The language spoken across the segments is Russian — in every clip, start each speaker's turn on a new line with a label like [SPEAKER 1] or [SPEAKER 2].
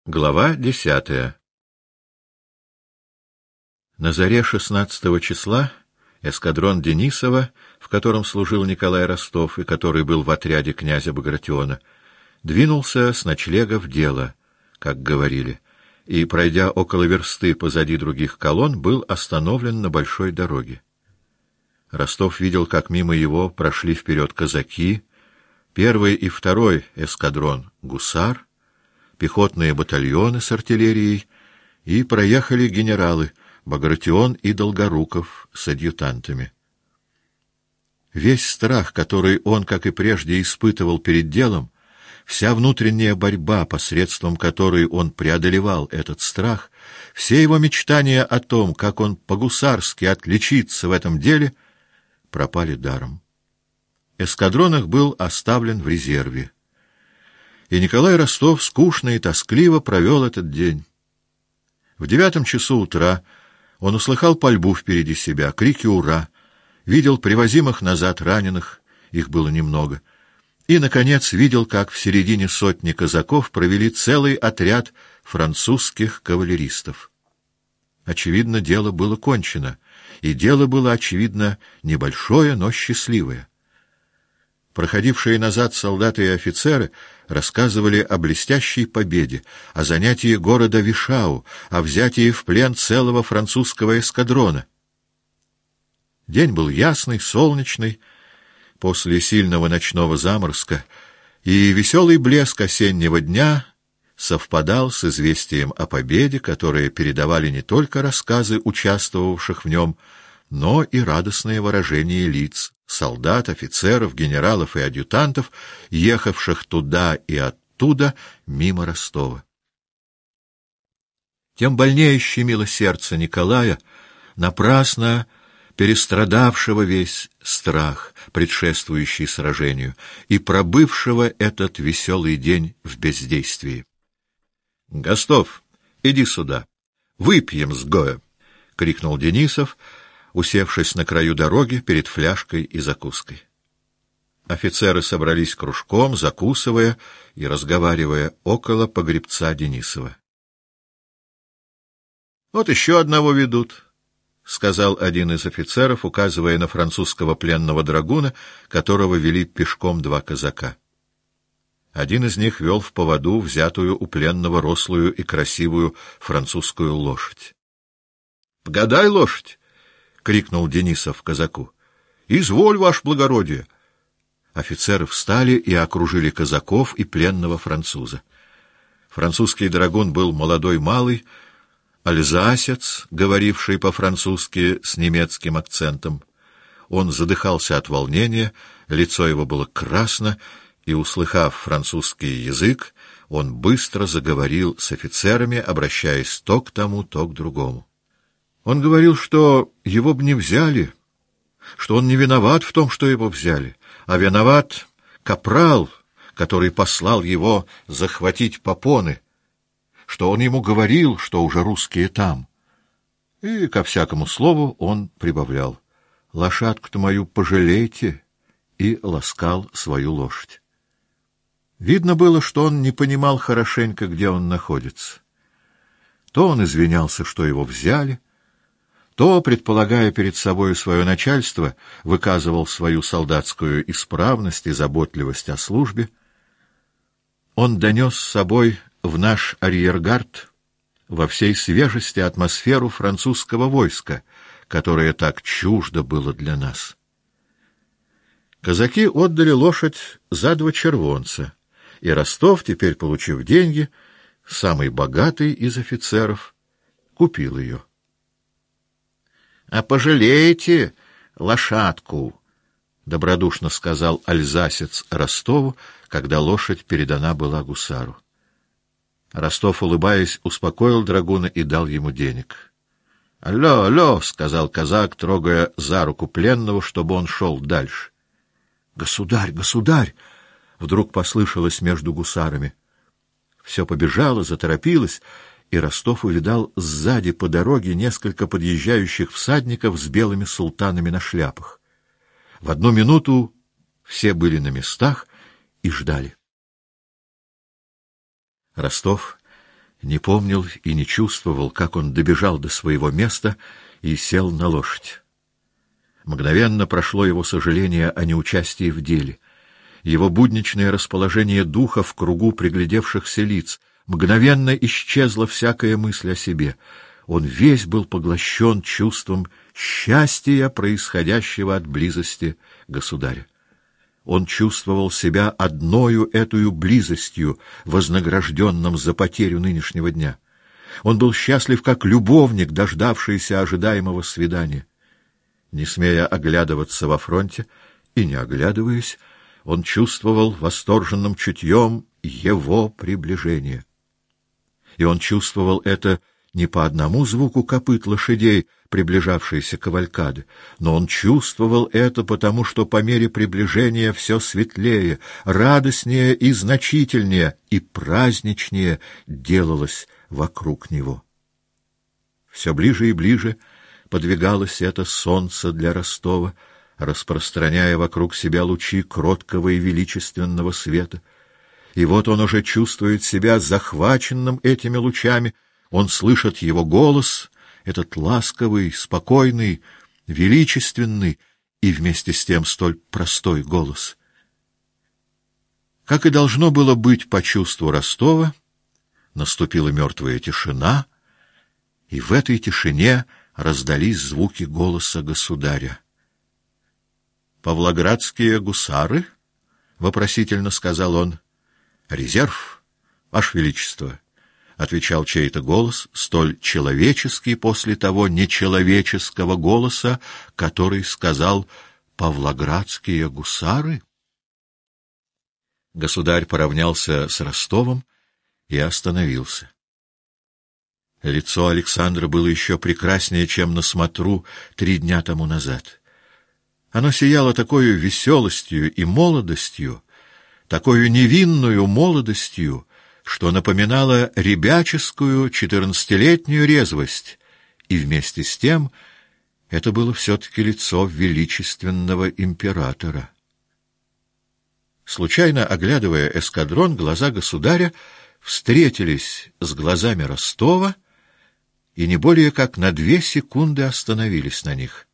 [SPEAKER 1] Глава 10. На заре 16 числа эскадрон Денисова, в котором служил Николай Ростов и который был в отряде князя Багратиона, двинулся с ночлега в дело, как говорили, и, пройдя около версты позади других колонн, был остановлен на большой дороге. Ростов видел, как мимо его прошли вперед казаки, первый и второй эскадрон гусар, пехотные батальоны с артиллерией, и проехали генералы Багратион и Долгоруков с адъютантами. Весь страх, который он, как и прежде, испытывал перед делом, вся внутренняя борьба, посредством которой он преодолевал этот страх, все его мечтания о том, как он по-гусарски отличится в этом деле, пропали даром. Эскадрон их был оставлен в резерве. И Николай Ростов скучно и тоскливо провел этот день. В 9 часу утра он услыхал пальбу впереди себя, крики «Ура!», видел привозимых назад раненых, их было немного, и, наконец, видел, как в середине сотни казаков провели целый отряд французских кавалеристов. Очевидно, дело было кончено, и дело было, очевидно, небольшое, но счастливое. Проходившие назад солдаты и офицеры рассказывали о блестящей победе, о занятии города Вишау, о взятии в плен целого французского эскадрона. День был ясный, солнечный, после сильного ночного заморозка, и веселый блеск осеннего дня совпадал с известием о победе, которое передавали не только рассказы участвовавших в нем, но и радостные выражения лиц солдат, офицеров, генералов и адъютантов, ехавших туда и оттуда мимо Ростова. Тем больнее щемило сердце Николая, напрасно перестрадавшего весь страх, предшествующий сражению, и пробывшего этот веселый день в бездействии. — Гостов, иди сюда, выпьем с Гоя! — крикнул Денисов, усевшись на краю дороги перед фляжкой и закуской. Офицеры собрались кружком, закусывая и разговаривая около погребца Денисова. — Вот еще одного ведут, — сказал один из офицеров, указывая на французского пленного драгуна, которого вели пешком 2 казака. Один из них вел в поводу взятую у пленного рослую и красивую французскую лошадь. — Погадай лошадь! — крикнул Денисов казаку. — Изволь, ваше благородие! Офицеры встали и окружили казаков и пленного француза. Французский драгун был молодой малый, альзасец, говоривший по-французски с немецким акцентом. Он задыхался от волнения, лицо его было красно, и, услыхав французский язык, он быстро заговорил с офицерами, обращаясь то к тому, то к другому. Он говорил, что его бы не взяли, что он не виноват в том, что его взяли, а виноват капрал, который послал его захватить попоны, что он ему говорил, что уже русские там. И ко всякому слову он прибавлял: «Лошадку-то мою пожалейте», и ласкал свою лошадь. Видно было, что он не понимал хорошенько, где он находится. То он извинялся, что его взяли, то, предполагая перед собой свое начальство, выказывал свою солдатскую исправность и заботливость о службе. Он донес с собой в наш арьергард во всей свежести атмосферу французского войска, которое так чуждо было для нас. Казаки отдали лошадь за 2 червонца, и Ростов, теперь получив деньги, самый богатый из офицеров, купил ее. — А пожалеете лошадку, — добродушно сказал альзасец Ростову, когда лошадь передана была гусару. Ростов, улыбаясь, успокоил драгуна и дал ему денег. — Алло, алло, — сказал казак, трогая за руку пленного, чтобы он шел дальше. — Государь, государь! — вдруг послышалось между гусарами. Все побежало, заторопилось, и Ростов увидал сзади по дороге несколько подъезжающих всадников с белыми султанами на шляпах. В одну минуту все были на местах и ждали. Ростов не помнил и не чувствовал, как он добежал до своего места и сел на лошадь. Мгновенно прошло его сожаление о неучастии в деле, его будничное расположение духа в кругу приглядевшихся лиц, мгновенно исчезла всякая мысль о себе. Он весь был поглощен чувством счастья, происходящего от близости государя. Он чувствовал себя одною этою близостью, вознагражденным за потерю нынешнего дня. Он был счастлив, как любовник, дождавшийся ожидаемого свидания. Не смея оглядываться во фронте и не оглядываясь, он чувствовал восторженным чутьем его приближение. И он чувствовал это не по одному звуку копыт лошадей, приближавшейся кавалькады, но он чувствовал это потому, что по мере приближения все светлее, радостнее и значительнее, и праздничнее делалось вокруг него. Все ближе и ближе подвигалось это солнце для Ростова, распространяя вокруг себя лучи кроткого и величественного света. И вот он уже чувствует себя захваченным этими лучами, он слышит его голос, этот ласковый, спокойный, величественный и вместе с тем столь простой голос. Как и должно было быть по чувству Ростова, наступила мертвая тишина, и в этой тишине раздались звуки голоса государя. «Павлоградские гусары?» — вопросительно сказал он. «Резерв, Ваше Величество», — отвечал чей-то голос, столь человеческий после того нечеловеческого голоса, который сказал «Павлоградские гусары?» Государь поравнялся с Ростовом и остановился. Лицо Александра было еще прекраснее, чем на смотру 3 дня тому назад. Оно сияло такой веселостью и молодостью, такой невинную молодостью, что напоминало ребяческую 14-летнюю резвость, и вместе с тем это было все-таки лицо величественного императора. Случайно оглядывая эскадрон, глаза государя встретились с глазами Ростова и не более как на 2 секунды остановились на них.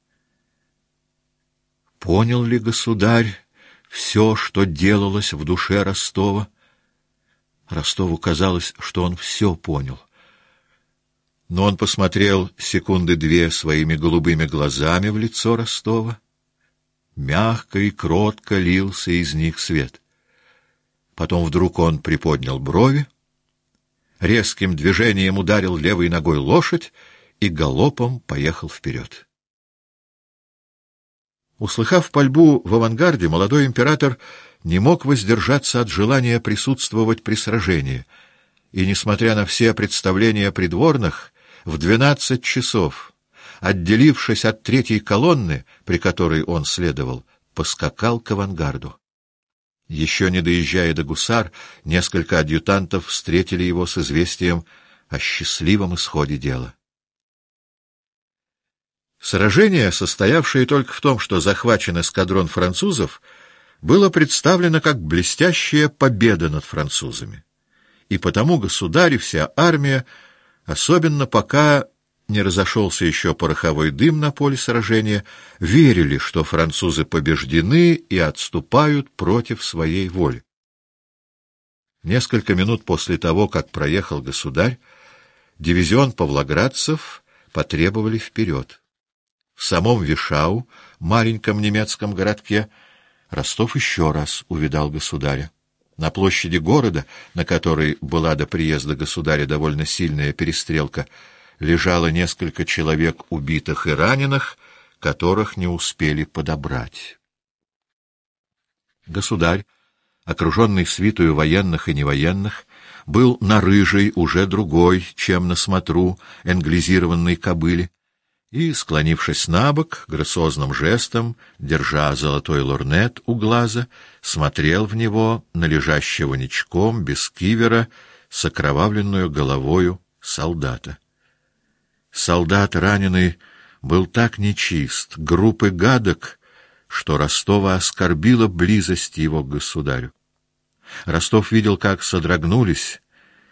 [SPEAKER 1] Понял ли государь все, что делалось в душе Ростова? Ростову казалось, что он все понял. Но он посмотрел 2 секунды своими голубыми глазами в лицо Ростова. Мягко и кротко лился из них свет. Потом вдруг он приподнял брови, резким движением ударил левой ногой лошадь и галопом поехал вперед. Услыхав пальбу в авангарде, молодой император не мог воздержаться от желания присутствовать при сражении, и, несмотря на все представления придворных, в 12 часов, отделившись от 3-й колонны, при которой он следовал, поскакал к авангарду. Еще не доезжая до гусар, несколько адъютантов встретили его с известием о счастливом исходе дела. Сражение, состоявшее только в том, что захвачен эскадрон французов, было представлено как блестящая победа над французами. И потому государь и вся армия, особенно пока не разошелся еще пороховой дым на поле сражения, верили, что французы побеждены и отступают против своей воли. Несколько минут после того, как проехал государь, дивизион павлоградцев потребовали вперед. В самом Вишау, маленьком немецком городке, Ростов еще раз увидал государя. На площади города, на которой была до приезда государя довольно сильная перестрелка, лежало несколько человек убитых и раненых, которых не успели подобрать. Государь, окруженный свитою военных и невоенных, был на рыжей, уже другой, чем на смотру, англизированной кобыле, и, склонившись набок, грациозным жестом, держа золотой лорнет у глаза, смотрел в него на лежащего ничком, без кивера, с окровавленную головою солдата. Солдат, раненый, был так нечист, груб и гадок, что Ростова оскорбила близость его к государю. Ростов видел, как содрогнулись,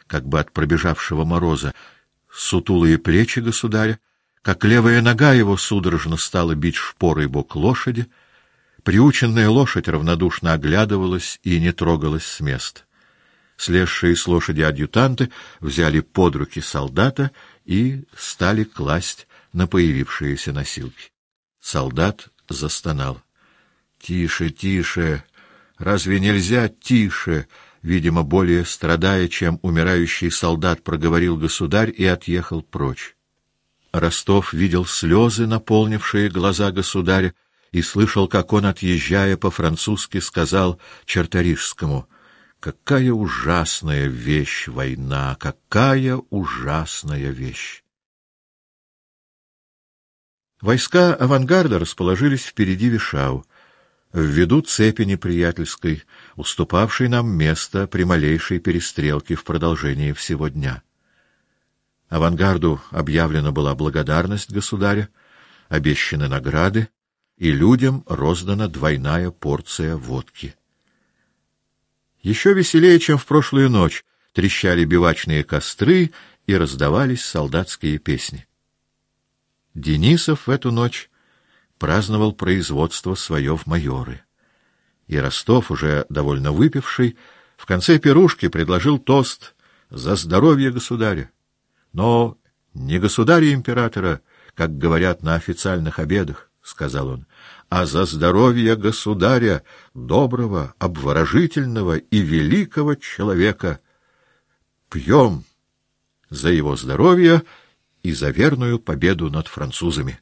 [SPEAKER 1] как бы от пробежавшего мороза, сутулые плечи государя, как левая нога его судорожно стала бить шпорой бок лошади. Приученная лошадь равнодушно оглядывалась и не трогалась с места. Слезшие с лошади адъютанты взяли под руки солдата и стали класть на появившиеся носилки. Солдат застонал. — Тише, тише! Разве нельзя тише? Видимо, более страдая, чем умирающий солдат, проговорил государь и отъехал прочь. Ростов видел слезы, наполнившие глаза государя, и слышал, как он, отъезжая, по-французски сказал Черторижскому: «Какая ужасная вещь война! Какая ужасная вещь!» Войска авангарда расположились впереди Вишау, в виду цепи неприятельской, уступавшей нам место при малейшей перестрелке в продолжении всего дня. Авангарду объявлена была благодарность государя, обещаны награды, и людям роздана двойная порция водки. Еще веселее, чем в прошлую ночь, трещали бивачные костры и раздавались солдатские песни. Денисов в эту ночь праздновал производство свое в майоры. И Ростов, уже довольно выпивший, в конце пирушки предложил тост за здоровье государя. Но не государя-императора, как говорят на официальных обедах, — сказал он, — а за здоровье государя, доброго, обворожительного и великого человека. Пьем за его здоровье и за верную победу над французами.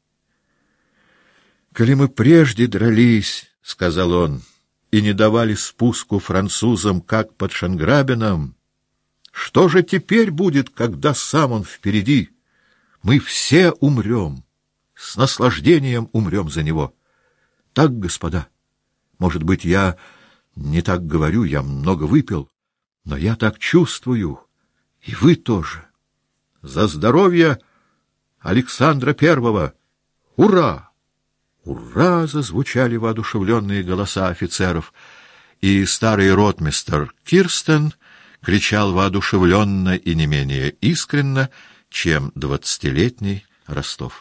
[SPEAKER 1] «Коли мы прежде дрались, — сказал он, — и не давали спуску французам, как под Шанграбином, что же теперь будет, когда сам он впереди? Мы все умрем, с наслаждением умрем за него. Так, господа, может быть, я не так говорю, я много выпил, но я так чувствую, и вы тоже. За здоровье Александра Первого! Ура! Ура! Зазвучали воодушевленные голоса офицеров, и старый ротмистр Кирстен кричал воодушевленно и не менее искренно, чем 20-летний Ростов.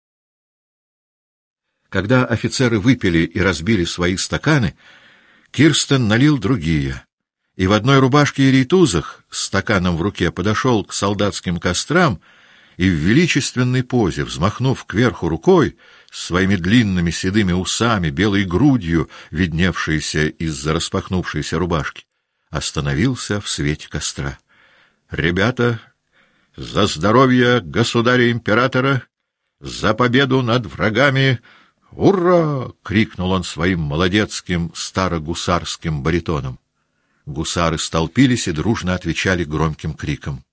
[SPEAKER 1] Когда офицеры выпили и разбили свои стаканы, Кирстен налил другие, и в одной рубашке и рейтузах с стаканом в руке подошел к солдатским кострам и в величественной позе, взмахнув кверху рукой, с своими длинными седыми усами, белой грудью, видневшейся из-за распахнувшейся рубашки, остановился в свете костра. «Ребята, за здоровье государя-императора, за победу над врагами! Ура!» — крикнул он своим молодецким старогусарским баритоном. Гусары столпились и дружно отвечали громким криком.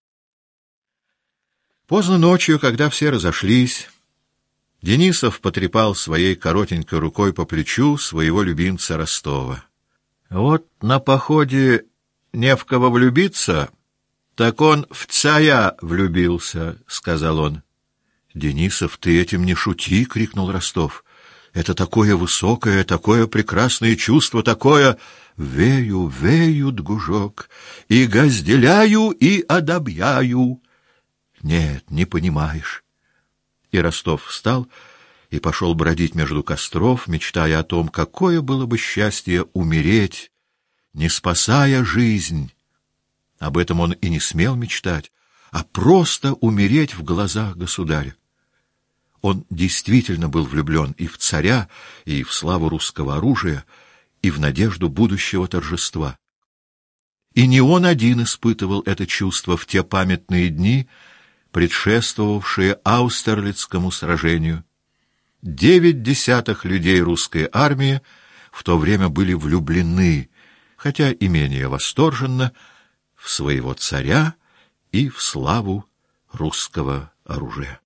[SPEAKER 1] Поздно ночью, когда все разошлись, Денисов потрепал своей коротенькой рукой по плечу своего любимца Ростова. — Вот на походе не в кого влюбиться, так он в царя влюбился, — сказал он. — Денисов, ты этим не шути, — крикнул Ростов. — Это такое высокое, такое прекрасное чувство, такое... Вею, вею, Дгужок, и газделяю, и одобряю. Нет, не понимаешь. И Ростов встал и пошел бродить между костров, мечтая о том, какое было бы счастье умереть, не спасая жизнь. Об этом он и не смел мечтать, а просто умереть в глазах государя. Он действительно был влюблен и в царя, и в славу русского оружия, и в надежду будущего торжества. И не он один испытывал это чувство в те памятные дни, предшествовавшие Аустерлицкому сражению. 9 людей русской армии в то время были влюблены, хотя и менее восторженно, в своего царя и в славу русского оружия.